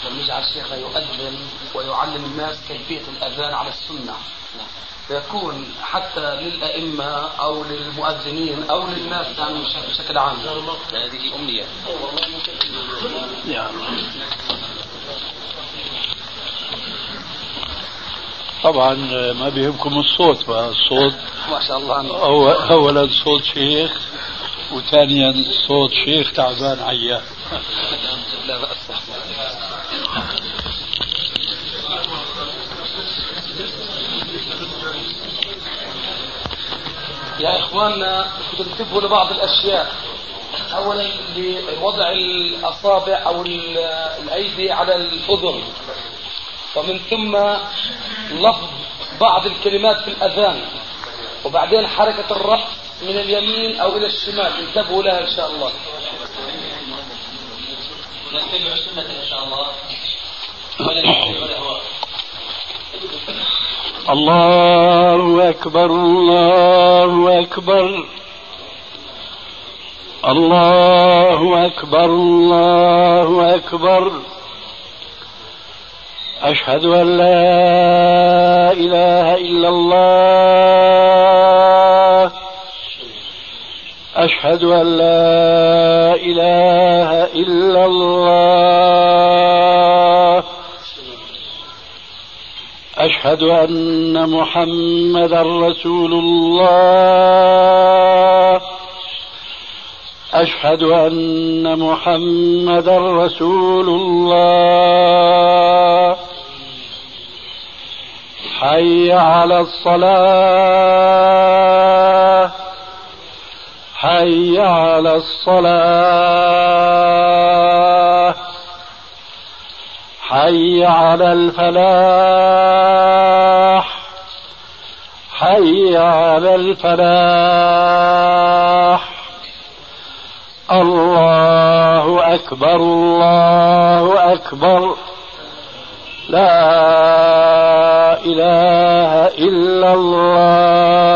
يجعل الشيخ يؤذن ويعلم الناس كيفية الأذان على السنة، فيكون حتى للأئمة أو للمؤذنين أو للناس يعني بشكل عام. هذه أمنية. طبعا ما بيهمكم الصوت، الصوت ما شاء الله. أولا صوت شيخ، وثانيا صوت شيخ تعبان عيان. لا بأس. يا إخواننا تنتبهوا لبعض الأشياء. أولا لوضع الأصابع أو الأيدي على الأذن، ومن ثم لفظ بعض الكلمات في الأذان، وبعدين حركة الرأس من اليمين أو إلى الشمال، انتبهوا لها إن شاء الله. نتبع السنة إن شاء الله. الله أكبر الله أكبر الله أكبر الله أكبر. أشهد أن لا إله إلا الله. أشهد أن لا إله إلا الله. أشهد أن محمدا رسول الله. أشهد أن محمدا رسول الله. حي على الصلاة. حي على الصلاة. حي على الفلاح. حي على الفلاح. الله أكبر الله أكبر. لا إله إلا الله.